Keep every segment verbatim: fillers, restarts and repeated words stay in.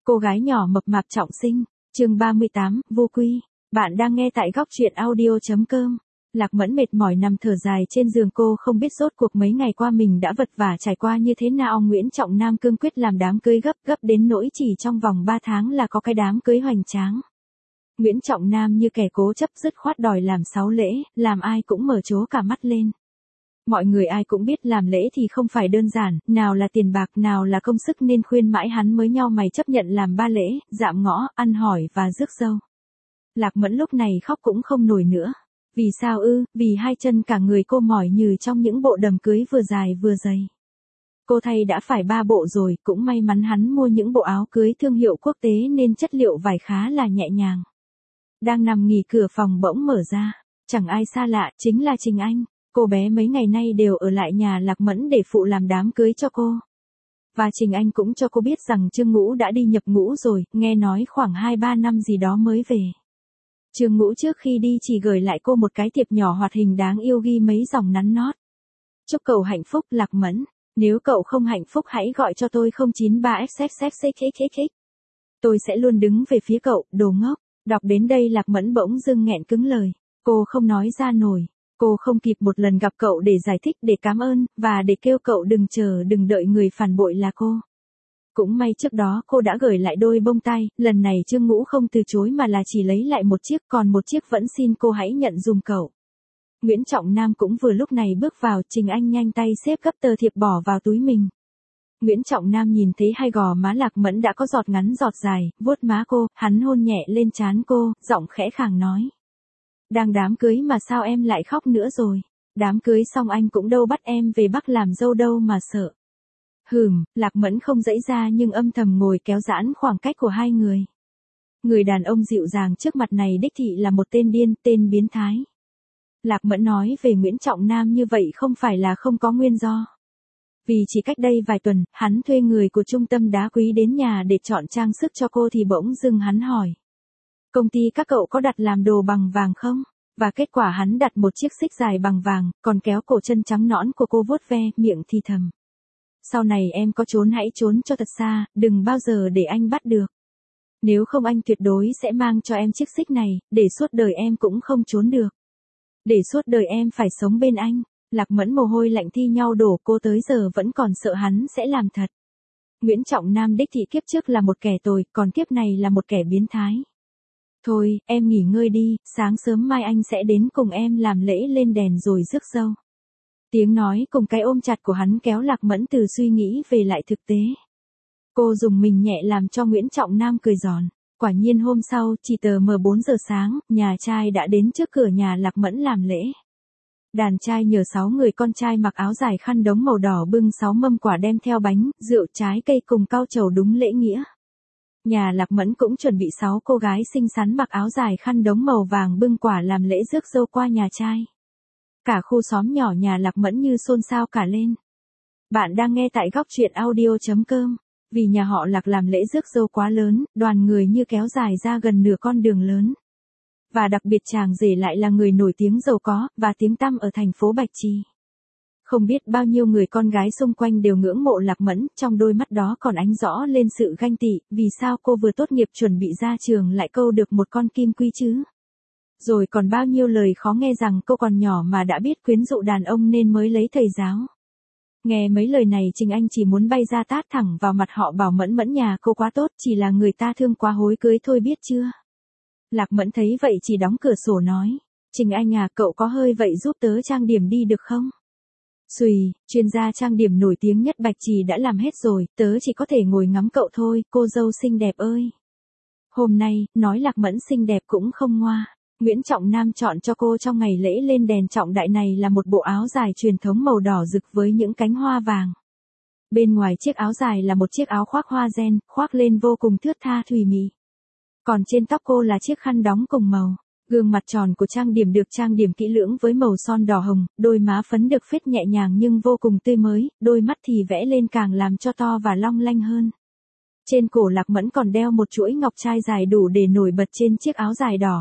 Cô gái nhỏ mập mạp trọng sinh, chương ba mươi tám, vô quy. Bạn đang nghe tại góc truyện audio.com. Lạc Mẫn mệt mỏi nằm thở dài trên giường, cô không biết rốt cuộc mấy ngày qua mình đã vật vả trải qua như thế nào. Nguyễn Trọng Nam cương quyết làm đám cưới gấp gấp đến nỗi chỉ trong vòng ba tháng là có cái đám cưới hoành tráng. Nguyễn Trọng Nam như kẻ cố chấp dứt khoát đòi làm sáu lễ, làm ai cũng mở trố cả mắt lên. Mọi người ai cũng biết làm lễ thì không phải đơn giản, nào là tiền bạc, nào là công sức, nên khuyên mãi hắn mới nhau mày chấp nhận làm ba lễ, dạm ngõ, ăn hỏi và rước dâu. Lạc Mẫn lúc này khóc cũng không nổi nữa. Vì sao ư? Vì hai chân cả người cô mỏi nhừ trong những bộ đầm cưới vừa dài vừa dày. Cô thay đã phải ba bộ rồi, cũng may mắn hắn mua những bộ áo cưới thương hiệu quốc tế nên chất liệu vải khá là nhẹ nhàng. Đang nằm nghỉ, cửa phòng bỗng mở ra, chẳng ai xa lạ, chính là Trình Anh. Cô bé mấy ngày nay đều ở lại nhà Lạc Mẫn để phụ làm đám cưới cho cô. Và Trình Anh cũng cho cô biết rằng Trương Ngũ đã đi nhập ngũ rồi, nghe nói khoảng hai ba năm gì đó mới về. Trương Ngũ trước khi đi chỉ gửi lại cô một cái thiệp nhỏ hoạt hình đáng yêu ghi mấy dòng nắn nót. Chúc cậu hạnh phúc Lạc Mẫn, nếu cậu không hạnh phúc hãy gọi cho tôi không chín ba x x x x x x. Tôi sẽ luôn đứng về phía cậu, đồ ngốc. Đọc đến đây Lạc Mẫn bỗng dưng nghẹn cứng lời, cô không nói ra nổi. Cô không kịp một lần gặp cậu để giải thích, để cảm ơn, và để kêu cậu đừng chờ, đừng đợi người phản bội là cô. Cũng may trước đó cô đã gửi lại đôi bông tai, lần này Trương Ngũ không từ chối mà là chỉ lấy lại một chiếc, còn một chiếc vẫn xin cô hãy nhận dùm cậu. Nguyễn Trọng Nam cũng vừa lúc này bước vào, Trình Anh nhanh tay xếp gấp tờ thiệp bỏ vào túi mình. Nguyễn Trọng Nam nhìn thấy hai gò má Lạc Mẫn đã có giọt ngắn giọt dài, vuốt má cô, hắn hôn nhẹ lên trán cô, giọng khẽ khàng nói. Đang đám cưới mà sao em lại khóc nữa rồi? Đám cưới xong anh cũng đâu bắt em về Bắc làm dâu đâu mà sợ. Hừm, Lạc Mẫn không dãy ra nhưng âm thầm ngồi kéo giãn khoảng cách của hai người. Người đàn ông dịu dàng trước mặt này đích thị là một tên điên, tên biến thái. Lạc Mẫn nói về Nguyễn Trọng Nam như vậy không phải là không có nguyên do. Vì chỉ cách đây vài tuần, hắn thuê người của trung tâm đá quý đến nhà để chọn trang sức cho cô thì bỗng dưng hắn hỏi. Công ty các cậu có đặt làm đồ bằng vàng không? Và kết quả hắn đặt một chiếc xích dài bằng vàng, còn kéo cổ chân trắng nõn của cô vuốt ve, miệng thì thầm. Sau này em có trốn hãy trốn cho thật xa, đừng bao giờ để anh bắt được. Nếu không anh tuyệt đối sẽ mang cho em chiếc xích này, để suốt đời em cũng không trốn được. Để suốt đời em phải sống bên anh. Lạc Mẫn mồ hôi lạnh thi nhau đổ, cô tới giờ vẫn còn sợ hắn sẽ làm thật. Nguyễn Trọng Nam đích thị kiếp trước là một kẻ tồi, còn kiếp này là một kẻ biến thái. Thôi, em nghỉ ngơi đi, sáng sớm mai anh sẽ đến cùng em làm lễ lên đèn rồi rước dâu. Tiếng nói cùng cái ôm chặt của hắn kéo Lạc Mẫn từ suy nghĩ về lại thực tế. Cô dùng mình nhẹ làm cho Nguyễn Trọng Nam cười giòn. Quả nhiên hôm sau, chỉ tờ mờ bốn giờ sáng, nhà trai đã đến trước cửa nhà Lạc Mẫn làm lễ. Đàn trai nhờ sáu người con trai mặc áo dài khăn đống màu đỏ bưng sáu mâm quả đem theo bánh, rượu, trái cây cùng cau trầu đúng lễ nghĩa. Nhà Lạc Mẫn cũng chuẩn bị sáu cô gái xinh xắn mặc áo dài khăn đống màu vàng bưng quả làm lễ rước dâu qua nhà trai. Cả khu xóm nhỏ nhà Lạc Mẫn như xôn xao cả lên. Bạn đang nghe tại góc truyện audio.com. Vì nhà họ Lạc làm lễ rước dâu quá lớn, đoàn người như kéo dài ra gần nửa con đường lớn. Và đặc biệt chàng rể lại là người nổi tiếng giàu có, và tiếng tăm ở thành phố Bạch Trì. Không biết bao nhiêu người con gái xung quanh đều ngưỡng mộ Lạc Mẫn, trong đôi mắt đó còn ánh rõ lên sự ganh tị, vì sao cô vừa tốt nghiệp chuẩn bị ra trường lại câu được một con kim quy chứ? Rồi còn bao nhiêu lời khó nghe rằng cô còn nhỏ mà đã biết quyến rũ đàn ông nên mới lấy thầy giáo. Nghe mấy lời này Trình Anh chỉ muốn bay ra tát thẳng vào mặt họ, bảo Mẫn Mẫn nhà cô quá tốt, chỉ là người ta thương quá hối cưới thôi biết chưa? Lạc Mẫn thấy vậy chỉ đóng cửa sổ nói. Trình Anh à, cậu có hơi vậy giúp tớ trang điểm đi được không? Xùi, chuyên gia trang điểm nổi tiếng nhất Bạch Trì đã làm hết rồi, tớ chỉ có thể ngồi ngắm cậu thôi, cô dâu xinh đẹp ơi. Hôm nay, nói Lạc Mẫn xinh đẹp cũng không ngoa. Nguyễn Trọng Nam chọn cho cô trong ngày lễ lên đèn trọng đại này là một bộ áo dài truyền thống màu đỏ rực với những cánh hoa vàng. Bên ngoài chiếc áo dài là một chiếc áo khoác hoa ren, khoác lên vô cùng thướt tha thùy mị. Còn trên tóc cô là chiếc khăn đóng cùng màu. Gương mặt tròn của trang điểm được trang điểm kỹ lưỡng với màu son đỏ hồng, đôi má phấn được phết nhẹ nhàng nhưng vô cùng tươi mới, đôi mắt thì vẽ lên càng làm cho to và long lanh hơn. Trên cổ Lạc Mẫn còn đeo một chuỗi ngọc trai dài đủ để nổi bật trên chiếc áo dài đỏ.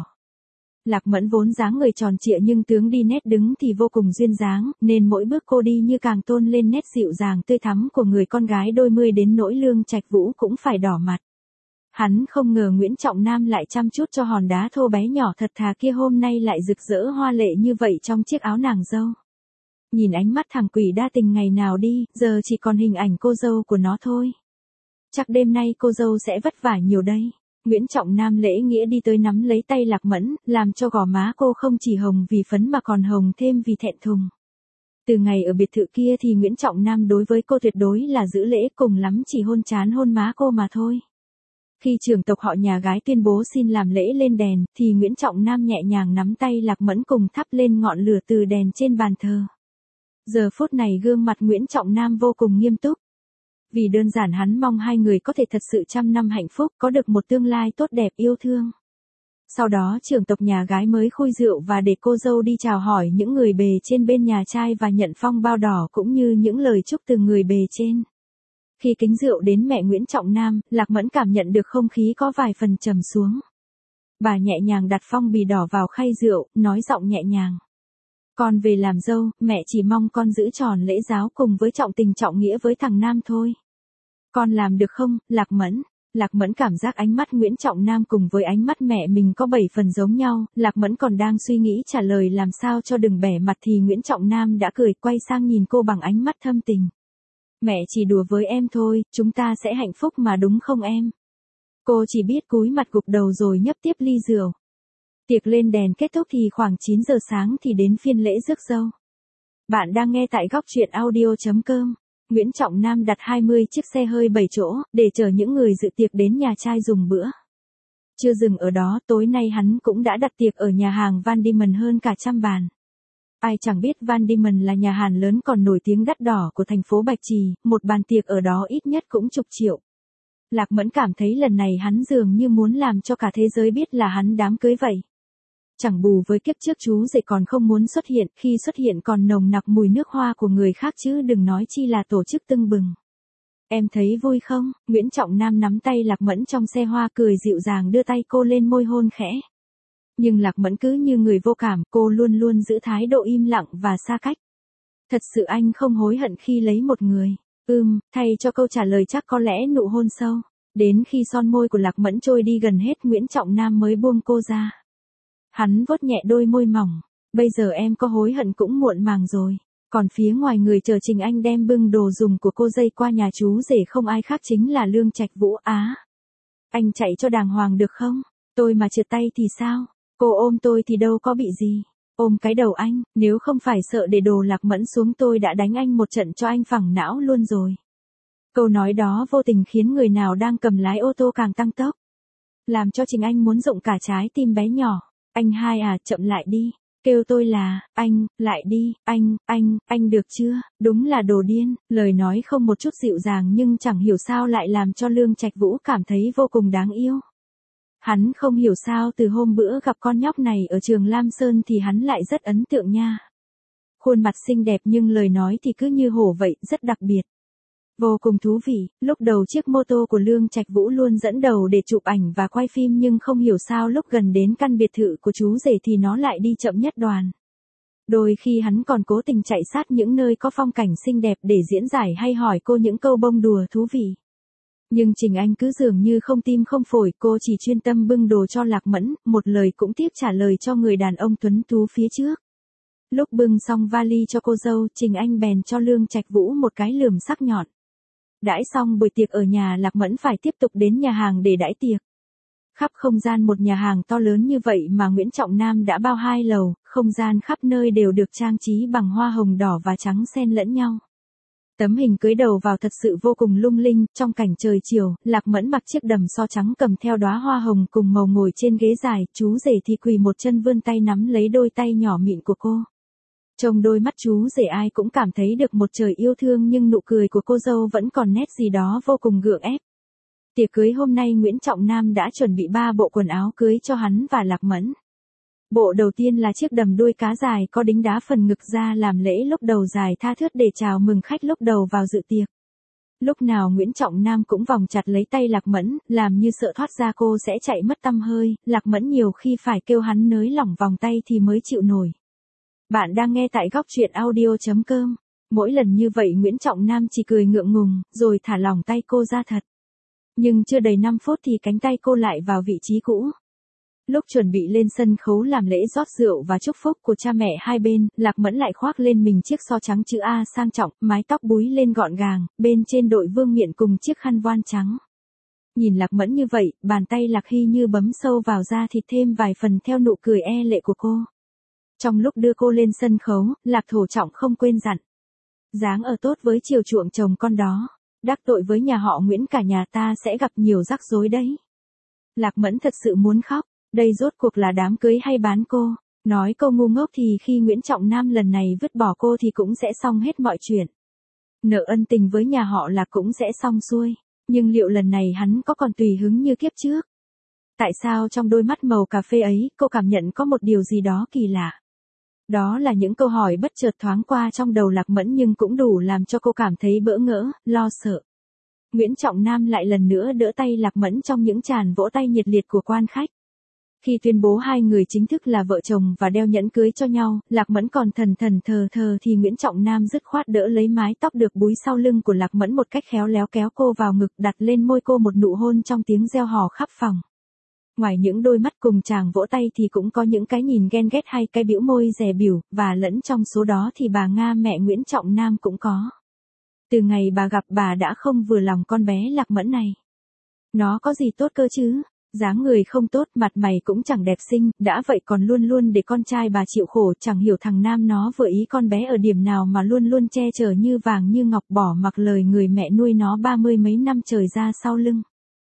Lạc Mẫn vốn dáng người tròn trịa nhưng tướng đi nét đứng thì vô cùng duyên dáng, nên mỗi bước cô đi như càng tôn lên nét dịu dàng tươi thắm của người con gái đôi mươi đến nỗi Lương Trạch Vũ cũng phải đỏ mặt. Hắn không ngờ Nguyễn Trọng Nam lại chăm chút cho hòn đá thô bé nhỏ thật thà kia hôm nay lại rực rỡ hoa lệ như vậy trong chiếc áo nàng dâu. Nhìn ánh mắt thằng quỷ đa tình ngày nào đi, giờ chỉ còn hình ảnh cô dâu của nó thôi. Chắc đêm nay cô dâu sẽ vất vả nhiều đây. Nguyễn Trọng Nam lễ nghĩa đi tới nắm lấy tay Lạc Mẫn, làm cho gò má cô không chỉ hồng vì phấn mà còn hồng thêm vì thẹn thùng. Từ ngày ở biệt thự kia thì Nguyễn Trọng Nam đối với cô tuyệt đối là giữ lễ, cùng lắm chỉ hôn trán hôn má cô mà thôi. Khi trưởng tộc họ nhà gái tuyên bố xin làm lễ lên đèn, thì Nguyễn Trọng Nam nhẹ nhàng nắm tay Lạc Mẫn cùng thắp lên ngọn lửa từ đèn trên bàn thờ. Giờ phút này gương mặt Nguyễn Trọng Nam vô cùng nghiêm túc. Vì đơn giản hắn mong hai người có thể thật sự trăm năm hạnh phúc, có được một tương lai tốt đẹp yêu thương. Sau đó trưởng tộc nhà gái mới khui rượu và để cô dâu đi chào hỏi những người bề trên bên nhà trai và nhận phong bao đỏ cũng như những lời chúc từ người bề trên. Khi kính rượu đến mẹ Nguyễn Trọng Nam, Lạc Mẫn cảm nhận được không khí có vài phần trầm xuống. Bà nhẹ nhàng đặt phong bì đỏ vào khay rượu, nói giọng nhẹ nhàng. Con về làm dâu, mẹ chỉ mong con giữ tròn lễ giáo cùng với trọng tình trọng nghĩa với thằng Nam thôi. Con làm được không, Lạc Mẫn? Lạc Mẫn cảm giác ánh mắt Nguyễn Trọng Nam cùng với ánh mắt mẹ mình có bảy phần giống nhau, Lạc Mẫn còn đang suy nghĩ trả lời làm sao cho đừng bẻ mặt thì Nguyễn Trọng Nam đã cười quay sang nhìn cô bằng ánh mắt thâm tình. Mẹ chỉ đùa với em thôi, chúng ta sẽ hạnh phúc mà đúng không em? Cô chỉ biết cúi mặt gục đầu rồi nhấp tiếp ly rượu. Tiệc lên đèn kết thúc thì khoảng chín giờ sáng thì đến phiên lễ rước dâu. Bạn đang nghe tại góc truyện audio chấm com. Nguyễn Trọng Nam đặt hai mươi chiếc xe hơi bảy chỗ, để chở những người dự tiệc đến nhà trai dùng bữa. Chưa dừng ở đó, tối nay hắn cũng đã đặt tiệc ở nhà hàng Van Diemen hơn cả trăm bàn. Ai chẳng biết Van Diemen là nhà hàng lớn còn nổi tiếng đắt đỏ của thành phố Bạch Trì, một bàn tiệc ở đó ít nhất cũng chục triệu. Lạc Mẫn cảm thấy lần này hắn dường như muốn làm cho cả thế giới biết là hắn đám cưới vậy. Chẳng bù với kiếp trước chú rể còn không muốn xuất hiện, khi xuất hiện còn nồng nặc mùi nước hoa của người khác chứ đừng nói chi là tổ chức tưng bừng. Em thấy vui không? Nguyễn Trọng Nam nắm tay Lạc Mẫn trong xe hoa cười dịu dàng đưa tay cô lên môi hôn khẽ. Nhưng Lạc Mẫn cứ như người vô cảm, cô luôn luôn giữ thái độ im lặng và xa cách. Thật sự anh không hối hận khi lấy một người. Ừm, thay cho câu trả lời chắc có lẽ nụ hôn sâu. Đến khi son môi của Lạc Mẫn trôi đi gần hết Nguyễn Trọng Nam mới buông cô ra. Hắn vuốt nhẹ đôi môi mỏng. Bây giờ em có hối hận cũng muộn màng rồi. Còn phía ngoài người chờ Trình Anh đem bưng đồ dùng của cô dây qua nhà chú rể không ai khác chính là Lương Trạch Vũ á. Anh chạy cho đàng hoàng được không? Tôi mà trượt tay thì sao? Cô ôm tôi thì đâu có bị gì. Ôm cái đầu anh, nếu không phải sợ để đồ Lạc Mẫn xuống tôi đã đánh anh một trận cho anh phẳng não luôn rồi. Câu nói đó vô tình khiến người nào đang cầm lái ô tô càng tăng tốc. Làm cho Trình Anh muốn rụng cả trái tim bé nhỏ. Anh hai à, chậm lại đi. Kêu tôi là, anh, lại đi, anh, anh, anh được chưa? Đúng là đồ điên. Lời nói không một chút dịu dàng nhưng chẳng hiểu sao lại làm cho Lương Trạch Vũ cảm thấy vô cùng đáng yêu. Hắn không hiểu sao từ hôm bữa gặp con nhóc này ở trường Lam Sơn thì hắn lại rất ấn tượng nha. Khuôn mặt xinh đẹp nhưng lời nói thì cứ như hổ vậy, rất đặc biệt. Vô cùng thú vị, lúc đầu chiếc mô tô của Lương Trạch Vũ luôn dẫn đầu để chụp ảnh và quay phim nhưng không hiểu sao lúc gần đến căn biệt thự của chú rể thì nó lại đi chậm nhất đoàn. Đôi khi hắn còn cố tình chạy sát những nơi có phong cảnh xinh đẹp để diễn giải hay hỏi cô những câu bông đùa thú vị. Nhưng Trình Anh cứ dường như không tim không phổi, cô chỉ chuyên tâm bưng đồ cho Lạc Mẫn, một lời cũng tiếp trả lời cho người đàn ông tuấn tú phía trước. Lúc bưng xong vali cho cô dâu, Trình Anh bèn cho Lương Trạch Vũ một cái lườm sắc nhọn. Đãi xong buổi tiệc ở nhà Lạc Mẫn phải tiếp tục đến nhà hàng để đãi tiệc. Khắp không gian một nhà hàng to lớn như vậy mà Nguyễn Trọng Nam đã bao hai lầu, không gian khắp nơi đều được trang trí bằng hoa hồng đỏ và trắng xen lẫn nhau. Tấm hình cưới đầu vào thật sự vô cùng lung linh, trong cảnh trời chiều, Lạc Mẫn mặc chiếc đầm so trắng cầm theo đóa hoa hồng cùng màu ngồi trên ghế dài, chú rể thì quỳ một chân vươn tay nắm lấy đôi tay nhỏ mịn của cô. Trong đôi mắt chú rể ai cũng cảm thấy được một trời yêu thương nhưng nụ cười của cô dâu vẫn còn nét gì đó vô cùng gượng ép. Tiệc cưới hôm nay Nguyễn Trọng Nam đã chuẩn bị ba bộ quần áo cưới cho hắn và Lạc Mẫn. Bộ đầu tiên là chiếc đầm đuôi cá dài có đính đá phần ngực ra làm lễ lúc đầu dài tha thướt để chào mừng khách lúc đầu vào dự tiệc. Lúc nào Nguyễn Trọng Nam cũng vòng chặt lấy tay Lạc Mẫn, làm như sợ thoát ra cô sẽ chạy mất tăm hơi, Lạc Mẫn nhiều khi phải kêu hắn nới lỏng vòng tay thì mới chịu nổi. Bạn đang nghe tại góc truyện audio chấm com. Mỗi lần như vậy Nguyễn Trọng Nam chỉ cười ngượng ngùng, rồi thả lỏng tay cô ra thật. Nhưng chưa đầy năm phút thì cánh tay cô lại vào vị trí cũ. Lúc chuẩn bị lên sân khấu làm lễ rót rượu và chúc phúc của cha mẹ hai bên, Lạc Mẫn lại khoác lên mình chiếc so trắng chữ A sang trọng, mái tóc búi lên gọn gàng, bên trên đội vương miện cùng chiếc khăn voan trắng. Nhìn Lạc Mẫn như vậy, bàn tay Lạc Hy như bấm sâu vào da thịt thêm vài phần theo nụ cười e lệ của cô. Trong lúc đưa cô lên sân khấu, Lạc Thổ Trọng không quên dặn. Dáng ở tốt với chiều chuộng chồng con đó. Đắc tội với nhà họ Nguyễn cả nhà ta sẽ gặp nhiều rắc rối đấy. Lạc Mẫn thật sự muốn khóc. Đây rốt cuộc là đám cưới hay bán cô. Nói câu ngu ngốc thì khi Nguyễn Trọng Nam lần này vứt bỏ cô thì cũng sẽ xong hết mọi chuyện. Nợ ân tình với nhà họ Lạc cũng sẽ xong xuôi. Nhưng liệu lần này hắn có còn tùy hứng như kiếp trước? Tại sao trong đôi mắt màu cà phê ấy cô cảm nhận có một điều gì đó kỳ lạ? Đó là những câu hỏi bất chợt thoáng qua trong đầu Lạc Mẫn nhưng cũng đủ làm cho cô cảm thấy bỡ ngỡ, lo sợ. Nguyễn Trọng Nam lại lần nữa đỡ tay Lạc Mẫn trong những tràng vỗ tay nhiệt liệt của quan khách. Khi tuyên bố hai người chính thức là vợ chồng và đeo nhẫn cưới cho nhau, Lạc Mẫn còn thần thần thờ thờ thì Nguyễn Trọng Nam dứt khoát đỡ lấy mái tóc được búi sau lưng của Lạc Mẫn một cách khéo léo kéo cô vào ngực, đặt lên môi cô một nụ hôn trong tiếng reo hò khắp phòng. Ngoài những đôi mắt cùng chàng vỗ tay thì cũng có những cái nhìn ghen ghét hay cái bĩu môi dè bỉu, và lẫn trong số đó thì bà Nga mẹ Nguyễn Trọng Nam cũng có. Từ ngày bà gặp bà đã không vừa lòng con bé Lạc Mẫn này. Nó có gì tốt cơ chứ? Dáng người không tốt, mặt mày cũng chẳng đẹp xinh, đã vậy còn luôn luôn để con trai bà chịu khổ, chẳng hiểu thằng Nam nó vừa ý con bé ở điểm nào mà luôn luôn che chở như vàng như ngọc, bỏ mặc lời người mẹ nuôi nó ba mươi mấy năm trời ra sau lưng.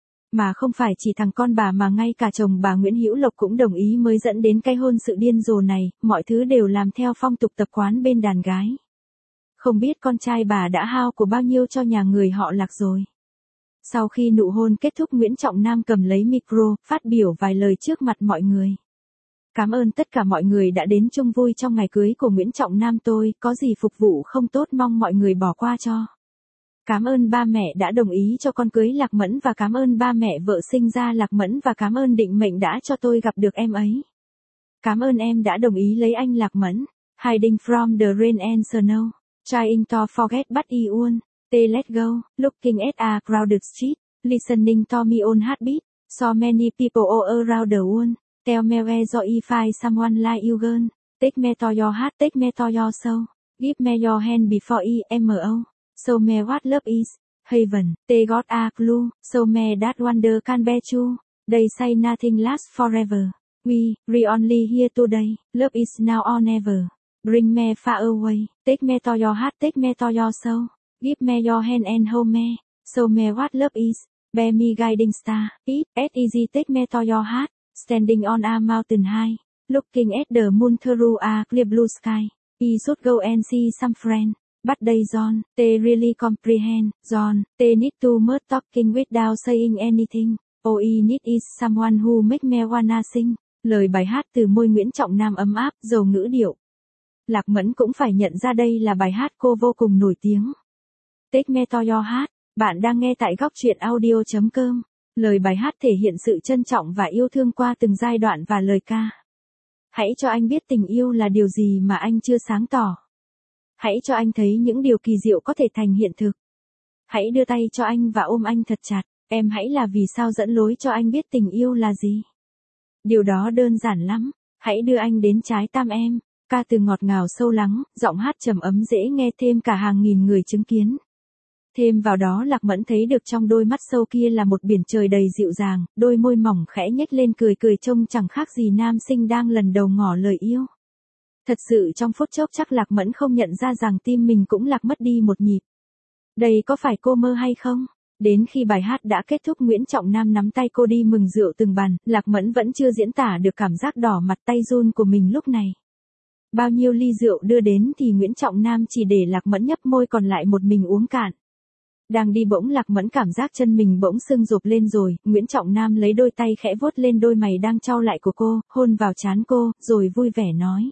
Mà không phải chỉ thằng con bà mà ngay cả chồng bà Nguyễn Hữu Lộc cũng đồng ý mới dẫn đến cái hôn sự điên rồ này, mọi thứ đều làm theo phong tục tập quán bên đàn gái. Không biết con trai bà đã hao của bao nhiêu cho nhà người họ Lạc rồi. Sau khi nụ hôn kết thúc, Nguyễn Trọng Nam cầm lấy micro, phát biểu vài lời trước mặt mọi người. Cảm ơn tất cả mọi người đã đến chung vui trong ngày cưới của Nguyễn Trọng Nam tôi, có gì phục vụ không tốt mong mọi người bỏ qua cho. Cảm ơn ba mẹ đã đồng ý cho con cưới Lạc Mẫn và cảm ơn ba mẹ vợ sinh ra Lạc Mẫn và cảm ơn định mệnh đã cho tôi gặp được em ấy. Cảm ơn em đã đồng ý lấy anh Lạc Mẫn. Hiding from the rain and snow, trying to forget but I won't. T let go, looking at a crowded street, listening to my own heartbeat, so many people all around the world, tell me where I find someone like you girl, take me to your heart, take me to your soul, give me your hand before I M O, show me what love is, heaven, they got a clue, show me that wonder can be true, they say nothing lasts forever, we, we only here today, love is now or never, bring me far away, take me to your heart, take me to your soul. Give me your hand and hold me, show me what love is, bear me guiding star, it, as easy take me to your heart, standing on a mountain high, looking at the moon through a clear blue sky, I should go and see some friend, but they don't, they really comprehend, John, they need too much talking without saying anything, all I need is someone who make me wanna sing, lời bài hát từ môi Nguyễn Trọng Nam ấm áp, giàu ngữ điệu. Lạc Mẫn cũng phải nhận ra đây là bài hát cô vô cùng nổi tiếng. Take me to your heart, bạn đang nghe tại góc truyện audio chấm com. Lời bài hát thể hiện sự trân trọng và yêu thương qua từng giai đoạn và lời ca. Hãy cho anh biết tình yêu là điều gì mà anh chưa sáng tỏ. Hãy cho anh thấy những điều kỳ diệu có thể thành hiện thực. Hãy đưa tay cho anh và ôm anh thật chặt. Em hãy là vì sao dẫn lối cho anh biết tình yêu là gì. Điều đó đơn giản lắm. Hãy đưa anh đến trái tim em. Ca từ ngọt ngào sâu lắng, giọng hát trầm ấm dễ nghe thêm cả hàng nghìn người chứng kiến. Thêm vào đó Lạc Mẫn thấy được trong đôi mắt sâu kia là một biển trời đầy dịu dàng, đôi môi mỏng khẽ nhếch lên cười cười trông chẳng khác gì nam sinh đang lần đầu ngỏ lời yêu. Thật sự trong phút chốc chắc Lạc Mẫn không nhận ra rằng tim mình cũng lạc mất đi một nhịp. Đây có phải cô mơ hay không? Đến khi bài hát đã kết thúc, Nguyễn Trọng Nam nắm tay cô đi mừng rượu từng bàn, Lạc Mẫn vẫn chưa diễn tả được cảm giác đỏ mặt tay run của mình lúc này. Bao nhiêu ly rượu đưa đến thì Nguyễn Trọng Nam chỉ để Lạc Mẫn nhấp môi còn lại một mình uống cạn. Đang đi bỗng Lạc Mẫn cảm giác chân mình bỗng sưng rộp lên rồi, Nguyễn Trọng Nam lấy đôi tay khẽ vuốt lên đôi mày đang cau lại của cô, hôn vào trán cô, rồi vui vẻ nói.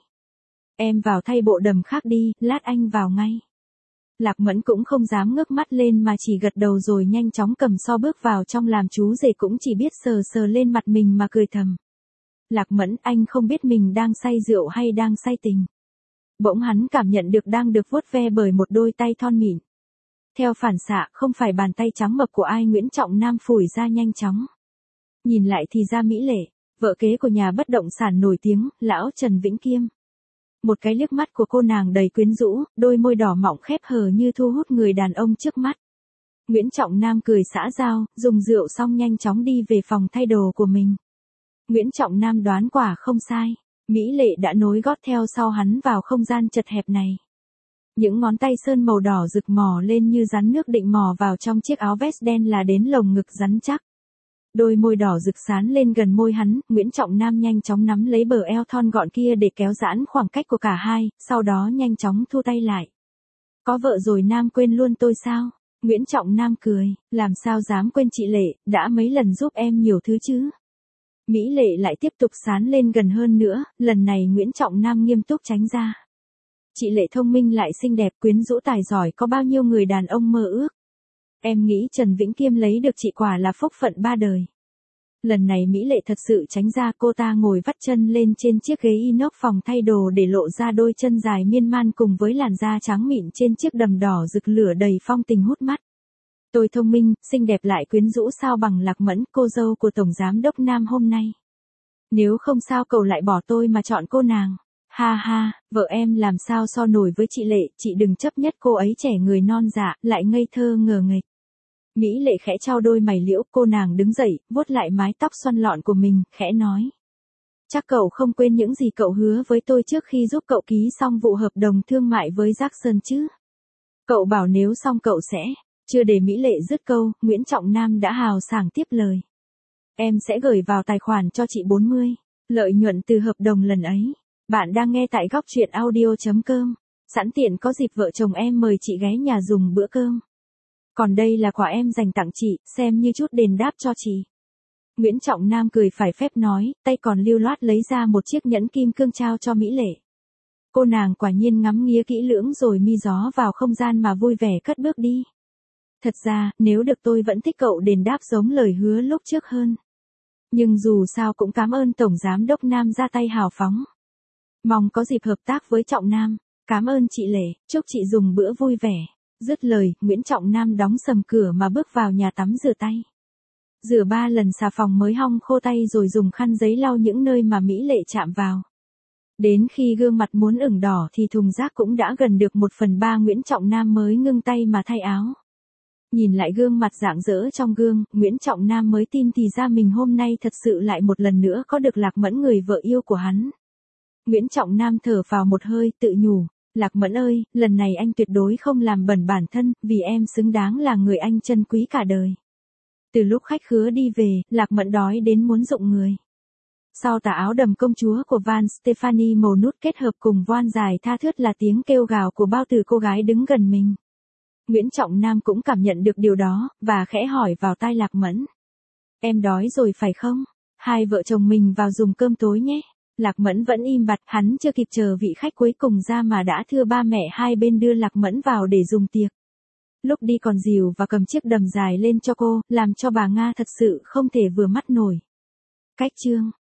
Em vào thay bộ đầm khác đi, lát anh vào ngay. Lạc Mẫn cũng không dám ngước mắt lên mà chỉ gật đầu rồi nhanh chóng cầm so bước vào trong, làm chú rể cũng chỉ biết sờ sờ lên mặt mình mà cười thầm. Lạc Mẫn, anh không biết mình đang say rượu hay đang say tình. Bỗng hắn cảm nhận được đang được vuốt ve bởi một đôi tay thon mịn. Theo phản xạ, không phải bàn tay trắng mập của ai Nguyễn Trọng Nam phủi ra nhanh chóng. Nhìn lại thì ra Mỹ Lệ, vợ kế của nhà bất động sản nổi tiếng, lão Trần Vĩnh Kiêm. Một cái liếc mắt của cô nàng đầy quyến rũ, đôi môi đỏ mọng khép hờ như thu hút người đàn ông trước mắt. Nguyễn Trọng Nam cười xã giao, dùng rượu xong nhanh chóng đi về phòng thay đồ của mình. Nguyễn Trọng Nam đoán quả không sai, Mỹ Lệ đã nối gót theo sau hắn vào không gian chật hẹp này. Những ngón tay sơn màu đỏ rực mò lên như rắn nước định mò vào trong chiếc áo vest đen là đến lồng ngực rắn chắc. Đôi môi đỏ rực sán lên gần môi hắn, Nguyễn Trọng Nam nhanh chóng nắm lấy bờ eo thon gọn kia để kéo giãn khoảng cách của cả hai, sau đó nhanh chóng thu tay lại. Có vợ rồi Nam quên luôn tôi sao? Nguyễn Trọng Nam cười, làm sao dám quên chị Lệ, đã mấy lần giúp em nhiều thứ chứ. Mỹ Lệ lại tiếp tục sán lên gần hơn nữa, lần này Nguyễn Trọng Nam nghiêm túc tránh ra. Chị Lệ thông minh lại xinh đẹp, quyến rũ tài giỏi, có bao nhiêu người đàn ông mơ ước. Em nghĩ Trần Vĩnh Kiêm lấy được chị quả là phúc phận ba đời. Lần này Mỹ Lệ thật sự tránh ra, cô ta ngồi vắt chân lên trên chiếc ghế inox phòng thay đồ để lộ ra đôi chân dài miên man cùng với làn da trắng mịn trên chiếc đầm đỏ rực lửa đầy phong tình hút mắt. Tôi thông minh, xinh đẹp lại quyến rũ sao bằng Lạc Mẫn, cô dâu của Tổng Giám đốc Nam hôm nay. Nếu không sao cậu lại bỏ tôi mà chọn cô nàng. Ha ha, vợ em làm sao so nổi với chị Lệ, chị đừng chấp nhất cô ấy trẻ người non dạ, lại ngây thơ ngờ nghệch. Mỹ Lệ khẽ trao đôi mày liễu, cô nàng đứng dậy, vuốt lại mái tóc xoăn lọn của mình, khẽ nói. Chắc cậu không quên những gì cậu hứa với tôi trước khi giúp cậu ký xong vụ hợp đồng thương mại với Jackson chứ. Cậu bảo nếu xong cậu sẽ, chưa để Mỹ Lệ dứt câu, Nguyễn Trọng Nam đã hào sảng tiếp lời. Em sẽ gửi vào tài khoản cho chị bốn mươi, lợi nhuận từ hợp đồng lần ấy. Bạn đang nghe tại góc truyện audio chấm com. Sẵn tiện có dịp vợ chồng em mời chị ghé nhà dùng bữa cơm. Còn đây là quà em dành tặng chị, xem như chút đền đáp cho chị. Nguyễn Trọng Nam cười phải phép nói, tay còn lưu loát lấy ra một chiếc nhẫn kim cương trao cho Mỹ Lệ. Cô nàng quả nhiên ngắm nghía kỹ lưỡng rồi mi gió vào không gian mà vui vẻ cất bước đi. Thật ra, nếu được tôi vẫn thích cậu đền đáp giống lời hứa lúc trước hơn. Nhưng dù sao cũng cảm ơn Tổng Giám đốc Nam ra tay hào phóng. Mong có dịp hợp tác với Trọng Nam. Cảm ơn chị Lệ, chúc chị dùng bữa vui vẻ. Dứt lời, Nguyễn Trọng Nam đóng sầm cửa mà bước vào nhà tắm rửa tay. Rửa ba lần xà phòng mới hong khô tay rồi dùng khăn giấy lau những nơi mà Mỹ Lệ chạm vào. Đến khi gương mặt muốn ửng đỏ thì thùng rác cũng đã gần được một phần ba, Nguyễn Trọng Nam mới ngưng tay mà thay áo. Nhìn lại gương mặt rạng rỡ trong gương, Nguyễn Trọng Nam mới tin thì ra mình hôm nay thật sự lại một lần nữa có được Lạc Mẫn, người vợ yêu của hắn. Nguyễn Trọng Nam thở phào một hơi, tự nhủ. Lạc Mẫn ơi, lần này anh tuyệt đối không làm bẩn bản thân, vì em xứng đáng là người anh trân quý cả đời. Từ lúc khách khứa đi về, Lạc Mẫn đói đến muốn rụng người. Sau tà áo đầm công chúa của Van Stephanie màu nút kết hợp cùng voan dài tha thướt là tiếng kêu gào của bao tử cô gái đứng gần mình. Nguyễn Trọng Nam cũng cảm nhận được điều đó, và khẽ hỏi vào tai Lạc Mẫn. Em đói rồi phải không? Hai vợ chồng mình vào dùng cơm tối nhé. Lạc Mẫn vẫn im bặt, hắn chưa kịp chờ vị khách cuối cùng ra mà đã thưa ba mẹ hai bên đưa Lạc Mẫn vào để dùng tiệc. Lúc đi còn dìu và cầm chiếc đầm dài lên cho cô, làm cho bà Nga thật sự không thể vừa mắt nổi. Cách chương